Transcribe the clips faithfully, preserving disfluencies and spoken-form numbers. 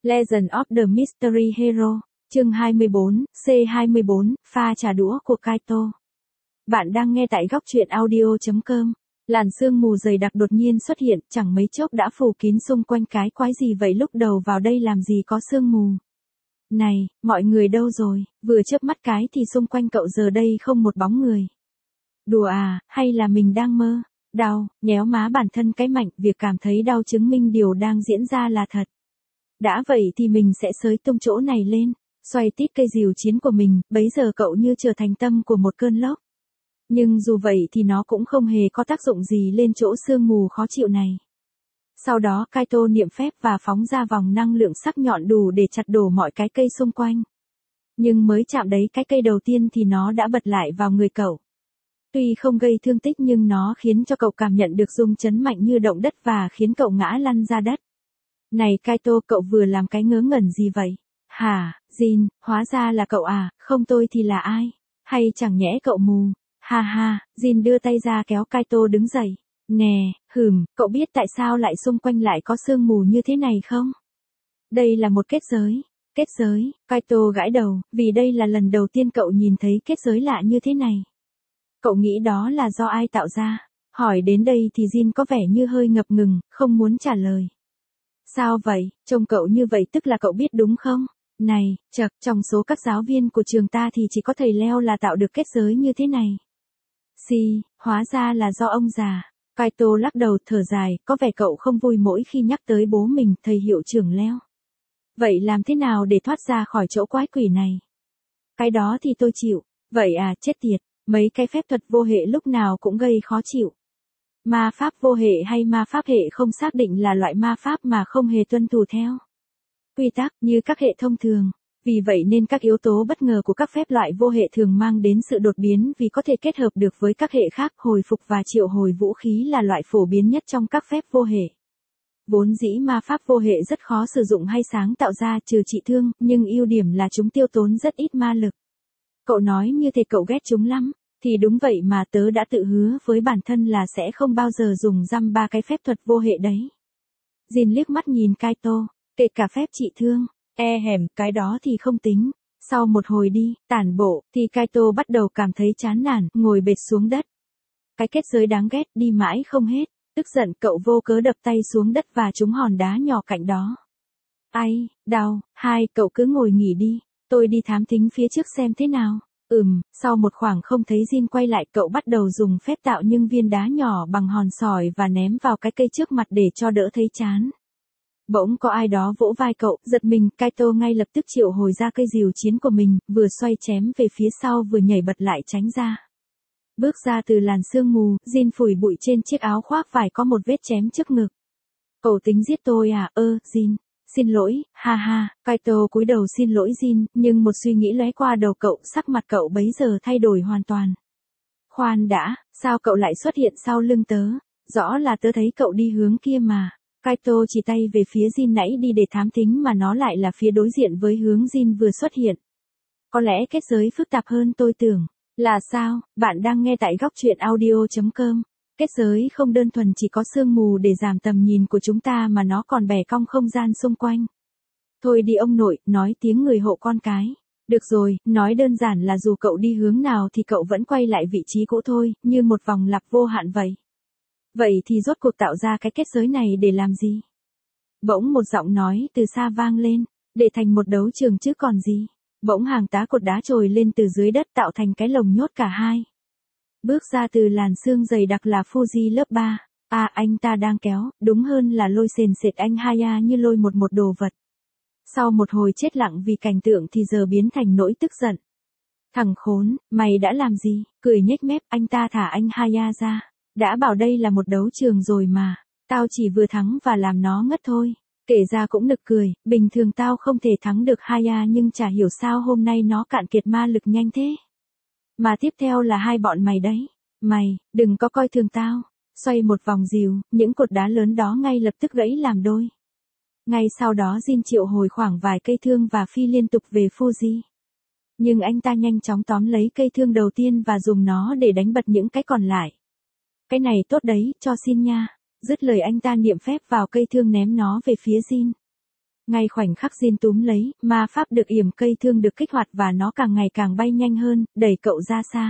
Legend of the Mystery Hero, chương hai mươi bốn, C hai mươi bốn, pha trà đũa của Kaito. Bạn đang nghe tại góc truyện audio chấm com. Làn sương mù dày đặc đột nhiên xuất hiện, chẳng mấy chốc đã phủ kín xung quanh. Cái quái gì vậy, lúc đầu vào đây làm gì có sương mù? Này, mọi người đâu rồi? Vừa chớp mắt cái thì xung quanh cậu giờ đây không một bóng người. Đùa à, hay là mình đang mơ? Đau, nhéo má bản thân cái mạnh, việc cảm thấy đau chứng minh điều đang diễn ra là thật. Đã vậy thì mình sẽ xới tung chỗ này lên, xoay tít cây rìu chiến của mình, bấy giờ cậu như trở thành tâm của một cơn lốc. Nhưng dù vậy thì nó cũng không hề có tác dụng gì lên chỗ sương mù khó chịu này. Sau đó Kaito niệm phép và phóng ra vòng năng lượng sắc nhọn đủ để chặt đổ mọi cái cây xung quanh. Nhưng mới chạm đấy cái cây đầu tiên thì nó đã bật lại vào người cậu. Tuy không gây thương tích nhưng nó khiến cho cậu cảm nhận được rung chấn mạnh như động đất và khiến cậu ngã lăn ra đất. Này Kaito, cậu vừa làm cái ngớ ngẩn gì vậy? Hả, Jin, hóa ra là cậu à, không tôi thì là ai? Hay chẳng nhẽ cậu mù? Ha ha, Jin đưa tay ra kéo Kaito đứng dậy. Nè, hừm, cậu biết tại sao lại xung quanh lại có sương mù như thế này không? Đây là một kết giới. Kết giới, Kaito gãi đầu, vì đây là lần đầu tiên cậu nhìn thấy kết giới lạ như thế này. Cậu nghĩ đó là do ai tạo ra? Hỏi đến đây thì Jin có vẻ như hơi ngập ngừng, không muốn trả lời. Sao vậy, trông cậu như vậy tức là cậu biết đúng không? Này, chậc, trong số các giáo viên của trường ta thì chỉ có thầy Leo là tạo được kết giới như thế này. Xì, hóa ra là do ông già. Kaito lắc đầu thở dài, có vẻ cậu không vui mỗi khi nhắc tới bố mình, thầy hiệu trưởng Leo. Vậy làm thế nào để thoát ra khỏi chỗ quái quỷ này? Cái đó thì tôi chịu. Vậy à, chết tiệt, mấy cái phép thuật vô hệ lúc nào cũng gây khó chịu. Ma pháp vô hệ hay ma pháp hệ không xác định là loại ma pháp mà không hề tuân thủ theo quy tắc như các hệ thông thường. Vì vậy nên các yếu tố bất ngờ của các phép loại vô hệ thường mang đến sự đột biến vì có thể kết hợp được với các hệ khác. Hồi phục và triệu hồi vũ khí là loại phổ biến nhất trong các phép vô hệ. Vốn dĩ ma pháp vô hệ rất khó sử dụng hay sáng tạo ra trừ trị thương, nhưng ưu điểm là chúng tiêu tốn rất ít ma lực. Cậu nói như thế cậu ghét chúng lắm. Thì đúng vậy mà tớ đã tự hứa với bản thân là sẽ không bao giờ dùng dăm ba cái phép thuật vô hệ đấy. Jin liếc mắt nhìn Kaito, kể cả phép trị thương, e hèm, cái đó thì không tính. Sau một hồi đi, tản bộ, thì Kaito bắt đầu cảm thấy chán nản, ngồi bệt xuống đất. Cái kết giới đáng ghét, đi mãi không hết, tức giận cậu vô cớ đập tay xuống đất và trúng hòn đá nhỏ cạnh đó. Ai, đau, hai, cậu cứ ngồi nghỉ đi, tôi đi thám thính phía trước xem thế nào. Ừm, sau một khoảng không thấy Jin quay lại, cậu bắt đầu dùng phép tạo những viên đá nhỏ bằng hòn sỏi và ném vào cái cây trước mặt để cho đỡ thấy chán. Bỗng có ai đó vỗ vai cậu, giật mình, Kaito ngay lập tức triệu hồi ra cây rìu chiến của mình, vừa xoay chém về phía sau vừa nhảy bật lại tránh ra. Bước ra từ làn sương mù, Jin phủi bụi trên chiếc áo khoác vải có một vết chém trước ngực. Cậu tính giết tôi à? Ơ, Jin. Xin lỗi, ha ha, Kaito cúi đầu xin lỗi Jin, nhưng một suy nghĩ lóe qua đầu cậu, sắc mặt cậu bấy giờ thay đổi hoàn toàn. Khoan đã, sao cậu lại xuất hiện sau lưng tớ? Rõ là tớ thấy cậu đi hướng kia mà. Kaito chỉ tay về phía Jin nãy đi để thám thính mà nó lại là phía đối diện với hướng Jin vừa xuất hiện. Có lẽ kết giới phức tạp hơn tôi tưởng. Là sao? Bạn đang nghe tại góc truyện audio chấm com. Kết giới không đơn thuần chỉ có sương mù để giảm tầm nhìn của chúng ta mà nó còn bẻ cong không gian xung quanh. Thôi đi ông nội, nói tiếng người hộ con cái. Được rồi, nói đơn giản là dù cậu đi hướng nào thì cậu vẫn quay lại vị trí cũ thôi, như một vòng lặp vô hạn vậy. Vậy thì rốt cuộc tạo ra cái kết giới này để làm gì? Bỗng một giọng nói từ xa vang lên, để thành một đấu trường chứ còn gì. Bỗng hàng tá cột đá trồi lên từ dưới đất tạo thành cái lồng nhốt cả hai. Bước ra từ làn sương dày đặc là Fuji lớp ba. À, anh ta đang kéo, đúng hơn là lôi sền sệt anh Haya như lôi một một đồ vật. Sau một hồi chết lặng vì cảnh tượng thì giờ biến thành nỗi tức giận. Thằng khốn, mày đã làm gì? Cười nhếch mép, anh ta thả anh Haya ra. Đã bảo đây là một đấu trường rồi mà. Tao chỉ vừa thắng và làm nó ngất thôi. Kể ra cũng nực cười, bình thường tao không thể thắng được Haya nhưng chả hiểu sao hôm nay nó cạn kiệt ma lực nhanh thế. Mà tiếp theo là hai bọn mày đấy. Mày, đừng có coi thường tao. Xoay một vòng rìu, những cột đá lớn đó ngay lập tức gãy làm đôi. Ngay sau đó Jin triệu hồi khoảng vài cây thương và phi liên tục về Fuji. Nhưng anh ta nhanh chóng tóm lấy cây thương đầu tiên và dùng nó để đánh bật những cái còn lại. Cái này tốt đấy, cho xin nha. Dứt lời anh ta niệm phép vào cây thương ném nó về phía Jin. Ngay khoảnh khắc Jin túm lấy, ma pháp được yểm cây thương được kích hoạt và nó càng ngày càng bay nhanh hơn, đẩy cậu ra xa.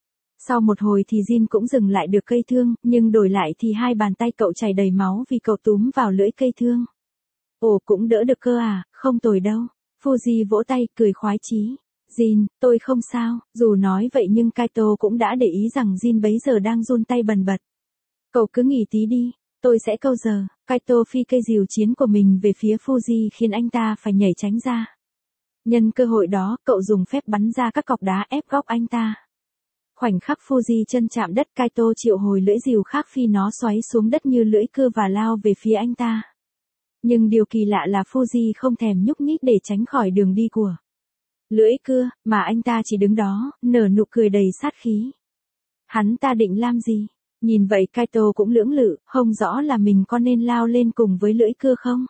Sau một hồi thì Jin cũng dừng lại được cây thương, nhưng đổi lại thì hai bàn tay cậu chảy đầy máu vì cậu túm vào lưỡi cây thương. Ồ, cũng đỡ được cơ à, không tồi đâu. Fuji vỗ tay, cười khoái chí. Jin, tôi không sao. Dù nói vậy nhưng Kaito cũng đã để ý rằng Jin bấy giờ đang run tay bần bật. Cậu cứ nghỉ tí đi, tôi sẽ câu giờ. Kaito phi cây rìu chiến của mình về phía Fuji khiến anh ta phải nhảy tránh ra. Nhân cơ hội đó, cậu dùng phép bắn ra các cọc đá ép góc anh ta. Khoảnh khắc Fuji chân chạm đất, Kaito triệu hồi lưỡi rìu khác phi nó xoáy xuống đất như lưỡi cưa và lao về phía anh ta. Nhưng điều kỳ lạ là Fuji không thèm nhúc nhích để tránh khỏi đường đi của lưỡi cưa, mà anh ta chỉ đứng đó, nở nụ cười đầy sát khí. Hắn ta định làm gì? Nhìn vậy Kaito cũng lưỡng lự, không rõ là mình có nên lao lên cùng với lưỡi cưa không?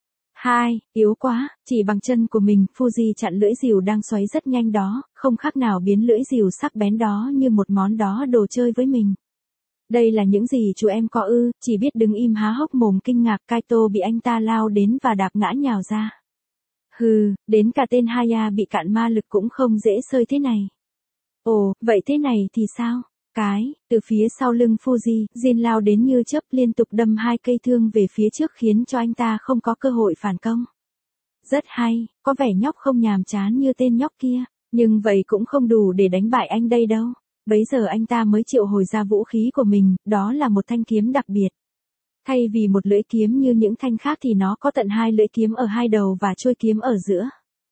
Hai, yếu quá, chỉ bằng chân của mình, Fuji chặn lưỡi rìu đang xoáy rất nhanh đó, không khác nào biến lưỡi rìu sắc bén đó như một món đó đồ chơi với mình. Đây là những gì chú em có ư, chỉ biết đứng im há hốc mồm kinh ngạc. Kaito bị anh ta lao đến và đạp ngã nhào ra. Hừ, đến cả tên Haya bị cạn ma lực cũng không dễ sơi thế này. Ồ, vậy thế này thì sao? Cái, từ phía sau lưng Fuji, Jin lao đến như chớp liên tục đâm hai cây thương về phía trước khiến cho anh ta không có cơ hội phản công. Rất hay, có vẻ nhóc không nhàm chán như tên nhóc kia, nhưng vậy cũng không đủ để đánh bại anh đây đâu. Bấy giờ anh ta mới triệu hồi ra vũ khí của mình, đó là một thanh kiếm đặc biệt. Thay vì một lưỡi kiếm như những thanh khác thì nó có tận hai lưỡi kiếm ở hai đầu và chuôi kiếm ở giữa.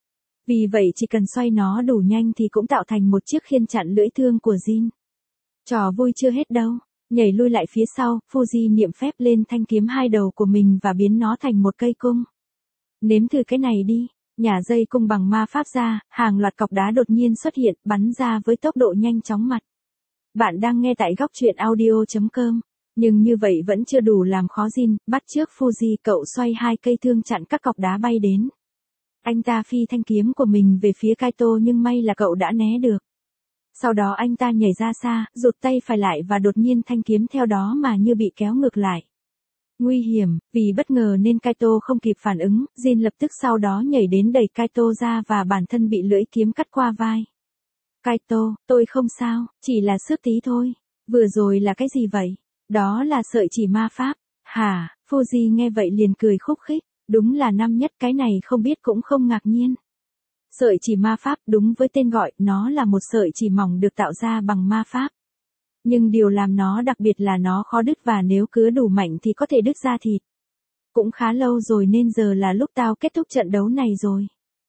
Vì vậy chỉ cần xoay nó đủ nhanh thì cũng tạo thành một chiếc khiên chặn lưỡi thương của Jin. Trò vui chưa hết đâu. Nhảy lui lại phía sau, Fuji niệm phép lên thanh kiếm hai đầu của mình và biến nó thành một cây cung. Nếm thử cái này đi. Nhả dây cung bằng ma pháp ra, hàng loạt cọc đá đột nhiên xuất hiện, bắn ra với tốc độ nhanh chóng mặt. Bạn đang nghe tại góc truyện audio chấm com. Nhưng như vậy vẫn chưa đủ làm khó Jin, bắt trước Fuji, cậu xoay hai cây thương chặn các cọc đá bay đến. Anh ta phi thanh kiếm của mình về phía Kaito nhưng may là cậu đã né được. Sau đó anh ta nhảy ra xa, rụt tay phải lại và đột nhiên thanh kiếm theo đó mà như bị kéo ngược lại. Nguy hiểm, vì bất ngờ nên Kaito không kịp phản ứng, Jin lập tức sau đó nhảy đến đẩy Kaito ra và bản thân bị lưỡi kiếm cắt qua vai. Kaito, tôi không sao, chỉ là xước tí thôi. Vừa rồi là cái gì vậy? Đó là sợi chỉ ma pháp. Hả? Fuji nghe vậy liền cười khúc khích. Đúng là năm nhất, cái này không biết cũng không ngạc nhiên. Sợi chỉ ma pháp, đúng với tên gọi, nó là một sợi chỉ mỏng được tạo ra bằng ma pháp. Nhưng điều làm nó đặc biệt là nó khó đứt và nếu cứa đủ mạnh thì có thể đứt ra thịt. Cũng khá lâu rồi nên giờ là lúc tao kết thúc trận đấu này rồi.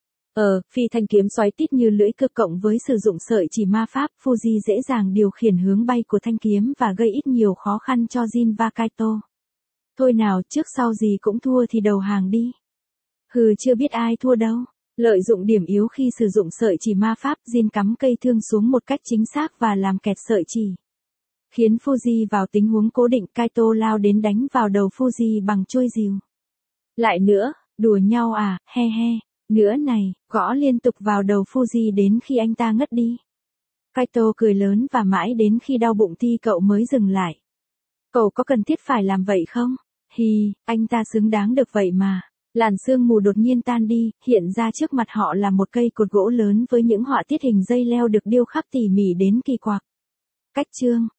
Ờ, phi thanh kiếm xoáy tít như lưỡi cưa cộng với sử dụng sợi chỉ ma pháp, Fuji dễ dàng điều khiển hướng bay của thanh kiếm và gây ít nhiều khó khăn cho Jin và Kaito. Thôi nào, trước sau gì cũng thua thì đầu hàng đi. Hừ, chưa biết ai thua đâu. Lợi dụng điểm yếu khi sử dụng sợi chỉ ma pháp, Jin cắm cây thương xuống một cách chính xác và làm kẹt sợi chỉ. Khiến Fuji vào tình huống cố định, Kaito lao đến đánh vào đầu Fuji bằng chuôi rìu. Lại nữa, đùa nhau à, he he. Nữa này, gõ liên tục vào đầu Fuji đến khi anh ta ngất đi. Kaito cười lớn và mãi đến khi đau bụng thì cậu mới dừng lại. Cậu có cần thiết phải làm vậy không? Hi, anh ta xứng đáng được vậy mà. Làn sương mù đột nhiên tan đi, hiện ra trước mặt họ là một cây cột gỗ lớn với những họa tiết hình dây leo được điêu khắc tỉ mỉ đến kỳ quặc. Cách chương